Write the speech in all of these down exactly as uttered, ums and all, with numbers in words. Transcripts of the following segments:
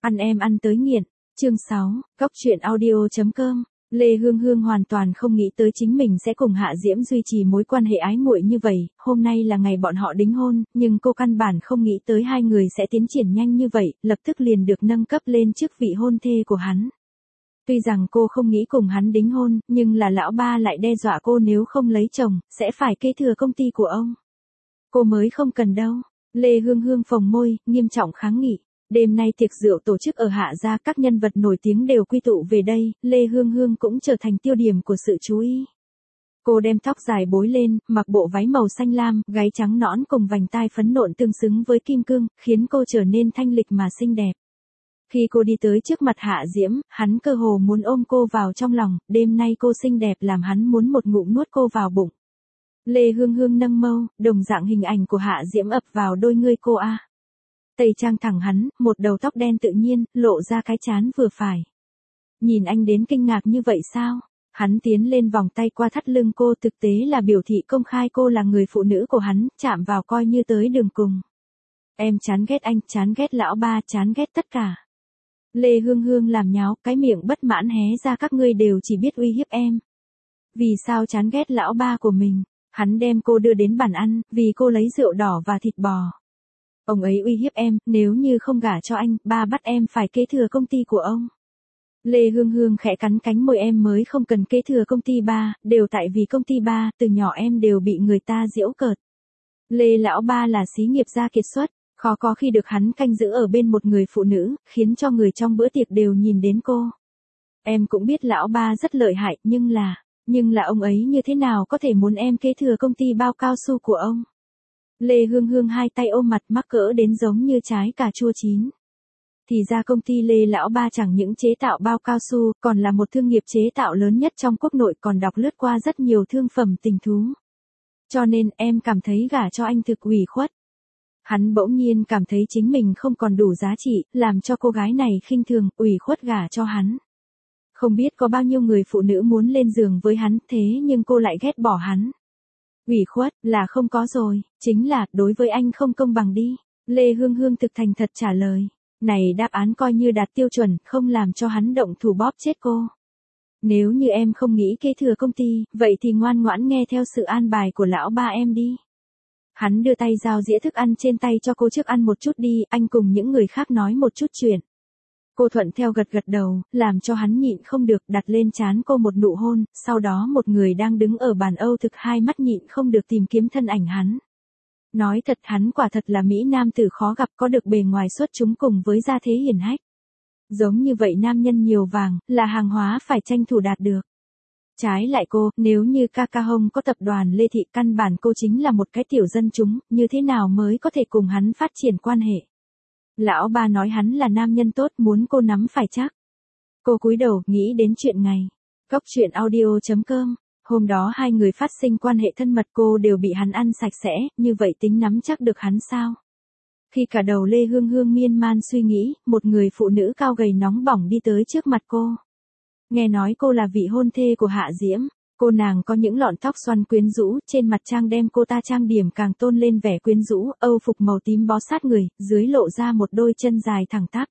Ăn em ăn tới nghiện. Chương sáu, Cóc truyện audio chấm com. Lê Hương Hương hoàn toàn không nghĩ tới chính mình sẽ cùng Hạ Diễm duy trì mối quan hệ ái muội như vậy, hôm nay là ngày bọn họ đính hôn, nhưng cô căn bản không nghĩ tới hai người sẽ tiến triển nhanh như vậy, lập tức liền được nâng cấp lên chức vị hôn thê của hắn. Tuy rằng cô không nghĩ cùng hắn đính hôn, nhưng là lão ba lại đe dọa cô nếu không lấy chồng, sẽ phải kế thừa công ty của ông. Cô mới không cần đâu. Lê Hương Hương phồng môi, nghiêm trọng kháng nghị. Đêm nay tiệc rượu tổ chức ở Hạ gia, các nhân vật nổi tiếng đều quy tụ về đây, Lê Hương Hương cũng trở thành tiêu điểm của sự chú ý. Cô đem tóc dài bối lên, mặc bộ váy màu xanh lam, gáy trắng nõn cùng vành tai phấn nộn tương xứng với kim cương, khiến cô trở nên thanh lịch mà xinh đẹp. Khi cô đi tới trước mặt Hạ Diễm, hắn cơ hồ muốn ôm cô vào trong lòng, đêm nay cô xinh đẹp làm hắn muốn một ngụm nuốt cô vào bụng. Lê Hương Hương nâng mâu, đồng dạng hình ảnh của Hạ Diễm ập vào đôi ngươi cô a. Tây trang thẳng hắn, một đầu tóc đen tự nhiên, lộ ra cái trán vừa phải. Nhìn anh đến kinh ngạc như vậy sao? Hắn tiến lên vòng tay qua thắt lưng cô, thực tế là biểu thị công khai cô là người phụ nữ của hắn, chạm vào coi như tới đường cùng. Em chán ghét anh, chán ghét lão ba, chán ghét tất cả. Lê Hương Hương làm nháo, cái miệng bất mãn hé ra, các ngươi đều chỉ biết uy hiếp em. Vì sao chán ghét lão ba của mình? Hắn đem cô đưa đến bàn ăn, vì cô lấy rượu đỏ và thịt bò. Ông ấy uy hiếp em, nếu như không gả cho anh, ba bắt em phải kế thừa công ty của ông. Lê Hương Hương khẽ cắn cánh môi, em mới không cần kế thừa công ty ba, đều tại vì công ty ba, từ nhỏ em đều bị người ta giễu cợt. Lê lão ba là xí nghiệp gia kiệt xuất, khó có khi được hắn canh giữ ở bên một người phụ nữ, khiến cho người trong bữa tiệc đều nhìn đến cô. Em cũng biết lão ba rất lợi hại, nhưng là, nhưng là ông ấy như thế nào có thể muốn em kế thừa công ty bao cao su của ông. Lê Hương Hương hai tay ôm mặt, mắc cỡ đến giống như trái cà chua chín. Thì ra công ty Lê lão ba chẳng những chế tạo bao cao su, còn là một thương nghiệp chế tạo lớn nhất trong quốc nội, còn đọc lướt qua rất nhiều thương phẩm tình thú. Cho nên em cảm thấy gả cho anh thực ủy khuất. Hắn bỗng nhiên cảm thấy chính mình không còn đủ giá trị, làm cho cô gái này khinh thường, ủy khuất gả cho hắn. Không biết có bao nhiêu người phụ nữ muốn lên giường với hắn, thế nhưng cô lại ghét bỏ hắn. Ủy khuất, là không có rồi, chính là, đối với anh không công bằng đi. Lê Hương Hương thực thành thật trả lời. Này đáp án coi như đạt tiêu chuẩn, không làm cho hắn động thủ bóp chết cô. Nếu như em không nghĩ kế thừa công ty, vậy thì ngoan ngoãn nghe theo sự an bài của lão ba em đi. Hắn đưa tay giao dĩa thức ăn trên tay cho cô, trước ăn một chút đi, anh cùng những người khác nói một chút chuyện. Cô thuận theo gật gật đầu, làm cho hắn nhịn không được, đặt lên trán cô một nụ hôn, sau đó một người đang đứng ở bàn Âu thực hai mắt nhịn không được tìm kiếm thân ảnh hắn. Nói thật, hắn quả thật là mỹ nam tử khó gặp, có được bề ngoài xuất chúng cùng với gia thế hiển hách. Giống như vậy nam nhân nhiều vàng, là hàng hóa phải tranh thủ đạt được. Trái lại cô, nếu như Kaka Hông có tập đoàn Lê Thị, căn bản cô chính là một cái tiểu dân chúng, như thế nào mới có thể cùng hắn phát triển quan hệ. Lão ba nói hắn là nam nhân tốt, muốn cô nắm phải chắc. Cô cúi đầu, nghĩ đến chuyện ngày. Cóc truyện audio chấm com. Hôm đó hai người phát sinh quan hệ thân mật, cô đều bị hắn ăn sạch sẽ, như vậy tính nắm chắc được hắn sao? Khi cả đầu Lê Hương Hương miên man suy nghĩ, một người phụ nữ cao gầy nóng bỏng đi tới trước mặt cô. Nghe nói cô là vị hôn thê của Hạ Diễm. Cô nàng có những lọn tóc xoăn quyến rũ, trên mặt trang đem cô ta trang điểm càng tôn lên vẻ quyến rũ, âu phục màu tím bó sát người, dưới lộ ra một đôi chân dài thẳng tắp.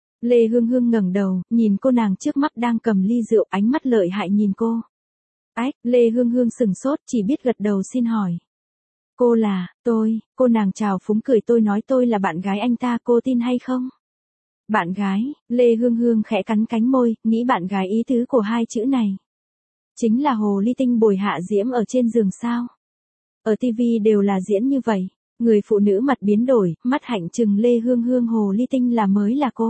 Lê Hương Hương ngẩng đầu, nhìn cô nàng trước mắt đang cầm ly rượu, ánh mắt lợi hại nhìn cô. Ách, Lê Hương Hương sừng sốt, chỉ biết gật đầu xin hỏi. Cô là, tôi, cô nàng chào phúng cười, tôi nói tôi là bạn gái anh ta, cô tin hay không? Bạn gái, Lê Hương Hương khẽ cắn cánh môi, nghĩ bạn gái ý tứ của hai chữ này. Chính là hồ ly tinh bồi Hạ Diễm ở trên giường sao? Ở ti vi đều là diễn như vậy. Người phụ nữ mặt biến đổi, mắt hạnh trừng Lê Hương Hương, hồ ly tinh là mới là cô.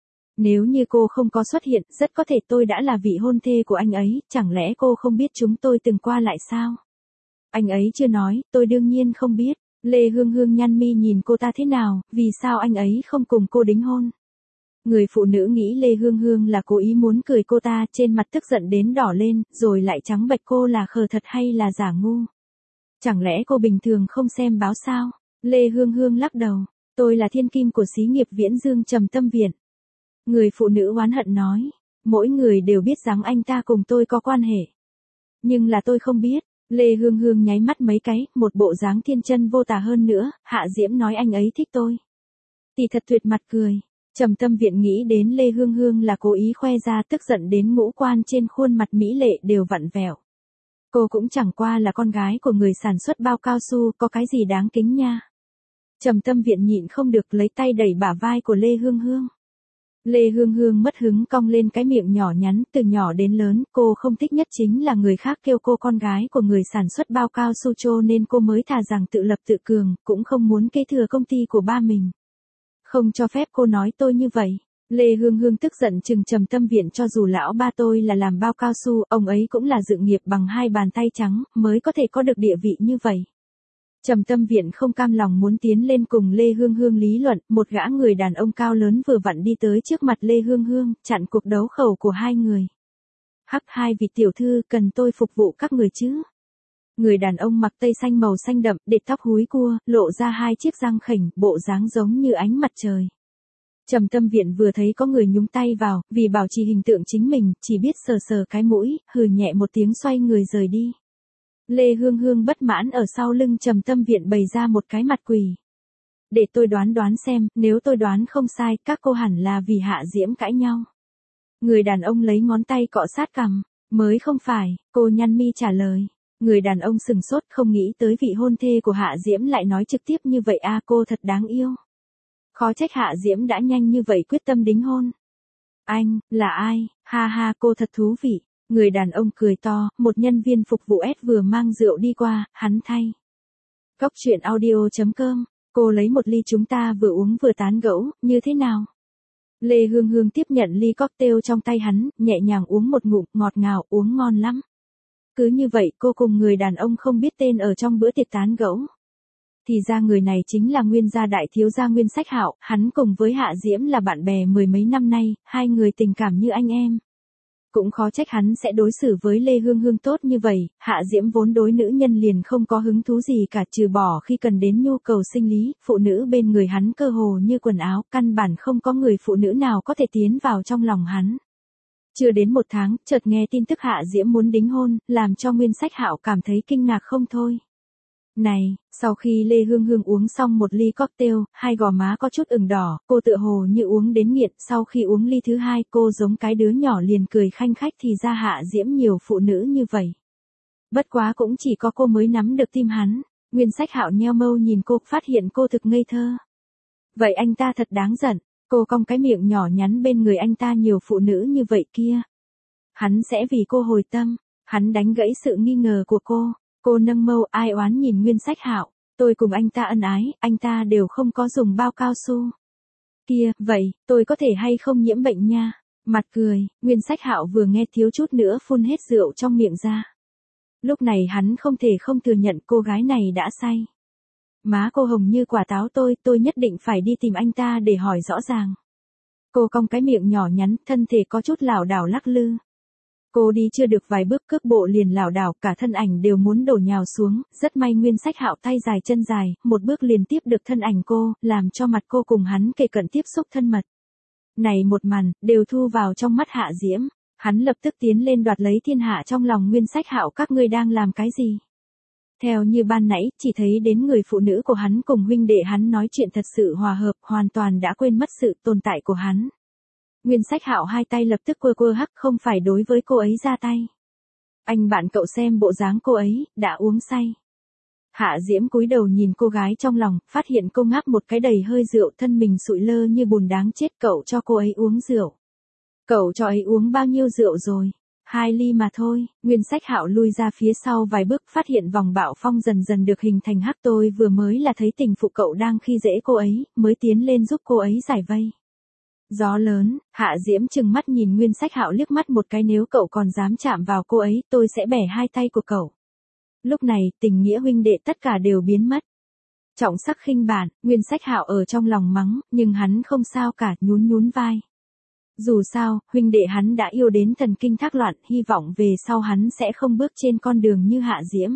Nếu như cô không có xuất hiện, rất có thể tôi đã là vị hôn thê của anh ấy, chẳng lẽ cô không biết chúng tôi từng qua lại sao? Anh ấy chưa nói, tôi đương nhiên không biết. Lê Hương Hương nhăn mi nhìn cô ta thế nào, vì sao anh ấy không cùng cô đính hôn? Người phụ nữ nghĩ Lê Hương Hương là cố ý muốn cười cô ta, trên mặt tức giận đến đỏ lên, rồi lại trắng bệch, cô là khờ thật hay là giả ngu? Chẳng lẽ cô bình thường không xem báo sao? Lê Hương Hương lắc đầu, tôi là thiên kim của xí nghiệp Viễn Dương Trầm Tâm Viện. Người phụ nữ oán hận nói, mỗi người đều biết rằng anh ta cùng tôi có quan hệ. Nhưng là tôi không biết. Lê Hương Hương nháy mắt mấy cái, một bộ dáng thiên chân vô tà hơn nữa, Hạ Diễm nói anh ấy thích tôi. Tỷ thật tuyệt mặt cười. Trầm Tâm Viện nghĩ đến Lê Hương Hương là cố ý khoe ra, tức giận đến ngũ quan trên khuôn mặt mỹ lệ đều vặn vẹo. Cô cũng chẳng qua là con gái của người sản xuất bao cao su, có cái gì đáng kính nha. Trầm Tâm Viện nhịn không được lấy tay đẩy bả vai của Lê Hương Hương. Lê Hương Hương mất hứng cong lên cái miệng nhỏ nhắn, từ nhỏ đến lớn, cô không thích nhất chính là người khác kêu cô con gái của người sản xuất bao cao su, cho nên cô mới thà rằng tự lập tự cường, cũng không muốn kế thừa công ty của ba mình. Không cho phép cô nói tôi như vậy. Lê Hương Hương tức giận chừng Trầm Tâm Viện, cho dù lão ba tôi là làm bao cao su, ông ấy cũng là dựng nghiệp bằng hai bàn tay trắng, mới có thể có được địa vị như vậy. Trầm Tâm Viện không cam lòng muốn tiến lên cùng Lê Hương Hương lý luận, một gã người đàn ông cao lớn vừa vặn đi tới trước mặt Lê Hương Hương, chặn cuộc đấu khẩu của hai người. Hắc, hai vị tiểu thư, cần tôi phục vụ các người chứ? Người đàn ông mặc tây xanh màu xanh đậm, đệt tóc húi cua, lộ ra hai chiếc răng khểnh, bộ dáng giống như ánh mặt trời. Trầm Tâm Viện vừa thấy có người nhúng tay vào, vì bảo trì hình tượng chính mình, chỉ biết sờ sờ cái mũi, hừ nhẹ một tiếng xoay người rời đi. Lê Hương Hương bất mãn ở sau lưng Trầm Tâm Viện bày ra một cái mặt quỷ. Để tôi đoán đoán xem, nếu tôi đoán không sai, các cô hẳn là vì Hạ Diễm cãi nhau. Người đàn ông lấy ngón tay cọ sát cằm. Mới không phải, cô nhăn mi trả lời. Người đàn ông sừng sốt, không nghĩ tới vị hôn thê của Hạ Diễm lại nói trực tiếp như vậy. A, cô thật đáng yêu. Khó trách Hạ Diễm đã nhanh như vậy quyết tâm đính hôn. Anh, là ai? Ha ha, cô thật thú vị. Người đàn ông cười to, một nhân viên phục vụ S vừa mang rượu đi qua, hắn thay. Cóc truyện audio chấm com, cô lấy một ly, chúng ta vừa uống vừa tán gẫu, như thế nào? Lê Hương Hương tiếp nhận ly cocktail trong tay hắn, nhẹ nhàng uống một ngụm, ngọt ngào, uống ngon lắm. Cứ như vậy cô cùng người đàn ông không biết tên ở trong bữa tiệc tán gẫu. Thì ra người này chính là Nguyên gia đại thiếu gia Nguyên Sách Hạo, hắn cùng với Hạ Diễm là bạn bè mười mấy năm nay, hai người tình cảm như anh em. Cũng khó trách hắn sẽ đối xử với Lê Hương Hương tốt như vậy, Hạ Diễm vốn đối nữ nhân liền không có hứng thú gì cả, trừ bỏ khi cần đến nhu cầu sinh lý, phụ nữ bên người hắn cơ hồ như quần áo, căn bản không có người phụ nữ nào có thể tiến vào trong lòng hắn. Chưa đến một tháng, chợt nghe tin tức Hạ Diễm muốn đính hôn, làm cho Nguyên Sách Hạo cảm thấy kinh ngạc không thôi. Này, sau khi Lê Hương Hương uống xong một ly cocktail, hai gò má có chút ửng đỏ, cô tựa hồ như uống đến nghiện, sau khi uống ly thứ hai cô giống cái đứa nhỏ liền cười khanh khách, thì ra Hạ Diễm nhiều phụ nữ như vậy. Bất quá cũng chỉ có cô mới nắm được tim hắn. Nguyên Sách Hạo nheo mâu nhìn cô, phát hiện cô thực ngây thơ. Vậy anh ta thật đáng giận, cô cong cái miệng nhỏ nhắn, bên người anh ta nhiều phụ nữ như vậy kia. Hắn sẽ vì cô hồi tâm, hắn đánh gãy sự nghi ngờ của cô. Cô nâng mâu ai oán nhìn Nguyên Sách Hạo, tôi cùng anh ta ân ái, anh ta đều không có dùng bao cao su. Kia, vậy, tôi có thể hay không nhiễm bệnh nha? Mặt cười, Nguyên Sách Hạo vừa nghe thiếu chút nữa phun hết rượu trong miệng ra. Lúc này hắn không thể không thừa nhận cô gái này đã say. Má cô hồng như quả táo, tôi, tôi nhất định phải đi tìm anh ta để hỏi rõ ràng. Cô cong cái miệng nhỏ nhắn, thân thể có chút lảo đảo lắc lư. Cô đi chưa được vài bước cước bộ liền lảo đảo, cả thân ảnh đều muốn đổ nhào xuống, rất may Nguyên Sách Hạo tay dài chân dài, một bước liền tiếp được thân ảnh cô, làm cho mặt cô cùng hắn kề cận tiếp xúc thân mật. Này một màn, đều thu vào trong mắt Hạ Diễm, hắn lập tức tiến lên đoạt lấy thiên hạ trong lòng Nguyên Sách Hạo, các ngươi đang làm cái gì? Theo như ban nãy, chỉ thấy đến người phụ nữ của hắn cùng huynh đệ hắn nói chuyện thật sự hòa hợp, hoàn toàn đã quên mất sự tồn tại của hắn. Nguyên Sách Hạo hai tay lập tức quơ quơ hắc, không phải đối với cô ấy ra tay. Anh bạn cậu xem bộ dáng cô ấy, đã uống say. Hạ Diễm cúi đầu nhìn cô gái trong lòng, phát hiện cô ngáp một cái đầy hơi rượu, thân mình sụi lơ như bùn đáng chết. Cậu cho cô ấy uống rượu. Cậu cho ấy uống bao nhiêu rượu rồi? Hai ly mà thôi. Nguyên Sách Hạo lui ra phía sau vài bước, phát hiện vòng bạo phong dần dần được hình thành hắc. Tôi vừa mới là thấy tình phụ cậu đang khi dễ cô ấy, mới tiến lên giúp cô ấy giải vây. Gió lớn, Hạ Diễm trừng mắt nhìn Nguyên Sách Hạo liếc mắt một cái, nếu cậu còn dám chạm vào cô ấy, tôi sẽ bẻ hai tay của cậu. Lúc này, tình nghĩa huynh đệ tất cả đều biến mất. Trọng sắc khinh bản, Nguyên Sách Hạo ở trong lòng mắng, nhưng hắn không sao cả, nhún nhún vai. Dù sao, huynh đệ hắn đã yêu đến thần kinh thác loạn, hy vọng về sau hắn sẽ không bước trên con đường như Hạ Diễm.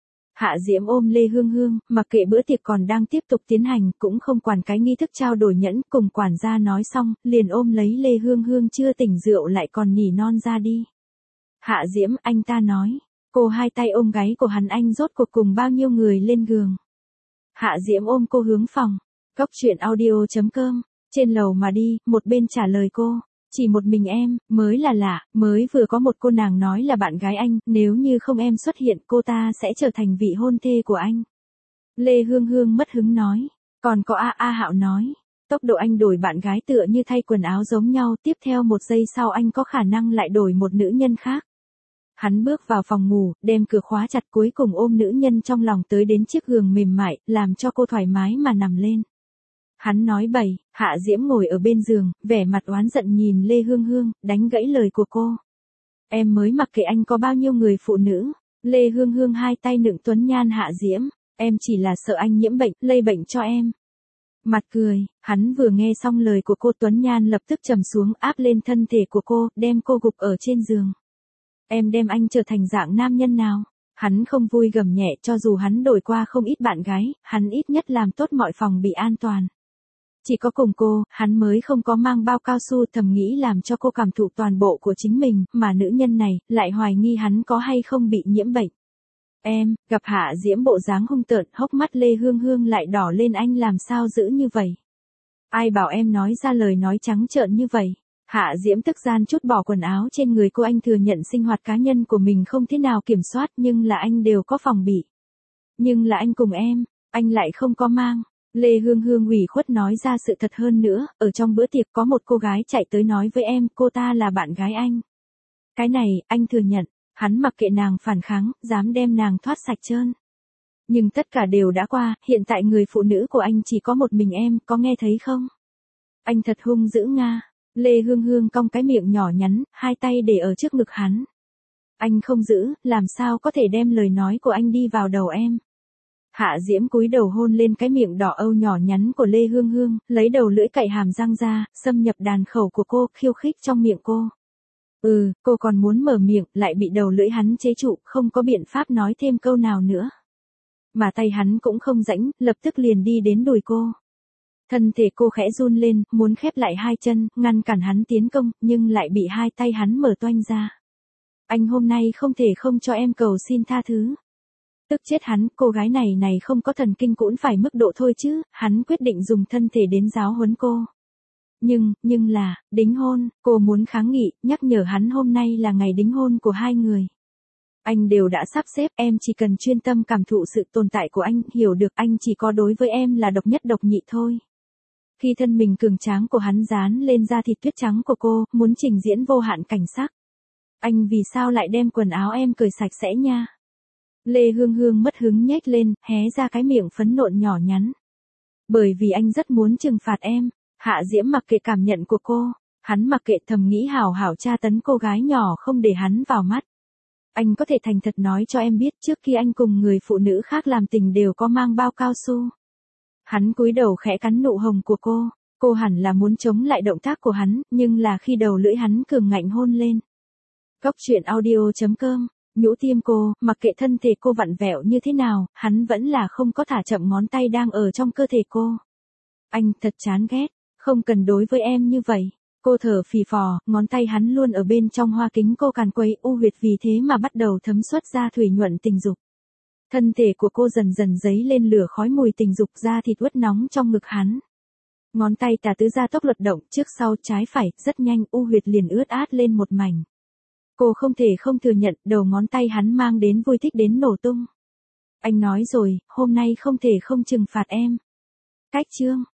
Hạ Diễm ôm Lê Hương Hương, mặc kệ bữa tiệc còn đang tiếp tục tiến hành, cũng không quản cái nghi thức trao đổi nhẫn, cùng quản gia nói xong, liền ôm lấy Lê Hương Hương chưa tỉnh rượu lại còn nỉ non ra đi. Hạ Diễm, anh ta nói, cô hai tay ôm gáy của hắn, anh rốt cuộc cùng bao nhiêu người lên giường. Hạ Diễm ôm cô hướng phòng. Cóc truyện audio chấm com Trên lầu mà đi, một bên trả lời cô. Chỉ một mình em, mới là lạ, mới vừa có một cô nàng nói là bạn gái anh, nếu như không em xuất hiện cô ta sẽ trở thành vị hôn thê của anh. Lê Hương Hương mất hứng nói. Còn có A A Hạo nói. Tốc độ anh đổi bạn gái tựa như thay quần áo giống nhau, tiếp theo một giây sau anh có khả năng lại đổi một nữ nhân khác. Hắn bước vào phòng ngủ, đem cửa khóa chặt cuối cùng ôm nữ nhân trong lòng tới đến chiếc giường mềm mại, làm cho cô thoải mái mà nằm lên. Hắn nói bậy, Hạ Diễm ngồi ở bên giường, vẻ mặt oán giận nhìn Lê Hương Hương, đánh gãy lời của cô. Em mới mặc kệ anh có bao nhiêu người phụ nữ. Lê Hương Hương hai tay nựng tuấn nhan Hạ Diễm, em chỉ là sợ anh nhiễm bệnh, lây bệnh cho em. Mặt cười, hắn vừa nghe xong lời của cô tuấn nhan lập tức trầm xuống áp lên thân thể của cô, đem cô gục ở trên giường. Em đem anh trở thành dạng nam nhân nào? Hắn không vui gầm nhẹ cho dù hắn đổi qua không ít bạn gái, hắn ít nhất làm tốt mọi phòng bị an toàn. Chỉ có cùng cô, hắn mới không có mang bao cao su thầm nghĩ làm cho cô cảm thụ toàn bộ của chính mình, mà nữ nhân này, lại hoài nghi hắn có hay không bị nhiễm bệnh. Em, gặp Hạ Diễm bộ dáng hung tợn, hốc mắt Lê Hương Hương lại đỏ lên anh làm sao giữ như vậy? Ai bảo em nói ra lời nói trắng trợn như vậy? Hạ Diễm tức gian chút bỏ quần áo trên người cô, anh thừa nhận sinh hoạt cá nhân của mình không thế nào kiểm soát nhưng là anh đều có phòng bị. Nhưng là anh cùng em, anh lại không có mang. Lê Hương Hương ủy khuất nói ra sự thật hơn nữa, ở trong bữa tiệc có một cô gái chạy tới nói với em, cô ta là bạn gái anh. Cái này, anh thừa nhận, hắn mặc kệ nàng phản kháng, dám đem nàng thoát sạch trơn. Nhưng tất cả đều đã qua, hiện tại người phụ nữ của anh chỉ có một mình em, có nghe thấy không? Anh thật hung dữ Nga. Lê Hương Hương cong cái miệng nhỏ nhắn, hai tay để ở trước ngực hắn. Anh không giữ, làm sao có thể đem lời nói của anh đi vào đầu em? Hạ Diễm cúi đầu hôn lên cái miệng đỏ âu nhỏ nhắn của Lê Hương Hương, lấy đầu lưỡi cạy hàm răng ra, xâm nhập đàn khẩu của cô, khiêu khích trong miệng cô. Ừ, cô còn muốn mở miệng, lại bị đầu lưỡi hắn chế trụ, không có biện pháp nói thêm câu nào nữa. Mà tay hắn cũng không rãnh, lập tức liền đi đến đùi cô. Thân thể cô khẽ run lên, muốn khép lại hai chân, ngăn cản hắn tiến công, nhưng lại bị hai tay hắn mở toanh ra. Anh hôm nay không thể không cho em cầu xin tha thứ. Tức chết hắn, cô gái này này không có thần kinh cũng phải mức độ thôi chứ, hắn quyết định dùng thân thể đến giáo huấn cô. Nhưng, nhưng là, đính hôn, cô muốn kháng nghị, nhắc nhở hắn hôm nay là ngày đính hôn của hai người. Anh đều đã sắp xếp, em chỉ cần chuyên tâm cảm thụ sự tồn tại của anh, hiểu được anh chỉ có đối với em là độc nhất độc nhị thôi. Khi thân mình cường tráng của hắn dán lên da thịt tuyết trắng của cô, muốn trình diễn vô hạn cảnh sắc. Anh vì sao lại đem quần áo em cởi sạch sẽ nha? Lê Hương Hương mất hứng nhếch lên, hé ra cái miệng phấn nộn nhỏ nhắn. Bởi vì anh rất muốn trừng phạt em. Hạ Diễm mặc kệ cảm nhận của cô, hắn mặc kệ thầm nghĩ hảo hảo tra tấn cô gái nhỏ không để hắn vào mắt. Anh có thể thành thật nói cho em biết trước khi anh cùng người phụ nữ khác làm tình đều có mang bao cao su. Hắn cúi đầu khẽ cắn nụ hồng của cô, cô hẳn là muốn chống lại động tác của hắn, nhưng là khi đầu lưỡi hắn cường ngạnh hôn lên. Góc truyện audio chấm com, nhũ tim cô, mặc kệ thân thể cô vặn vẹo như thế nào, hắn vẫn là không có thả chậm ngón tay đang ở trong cơ thể cô. Anh thật chán ghét, không cần đối với em như vậy. Cô thở phì phò, ngón tay hắn luôn ở bên trong hoa kính cô càn quấy u huyệt vì thế mà bắt đầu thấm xuất ra thủy nhuận tình dục. Thân thể của cô dần dần dấy lên lửa khói mùi tình dục da thịt uất nóng trong ngực hắn. Ngón tay tà tứ gia tốc luật động trước sau trái phải, rất nhanh u huyệt liền ướt át lên một mảnh. Cô không thể không thừa nhận đầu ngón tay hắn mang đến vui thích đến nổ tung. Anh nói rồi, hôm nay không thể không trừng phạt em. Cách chương.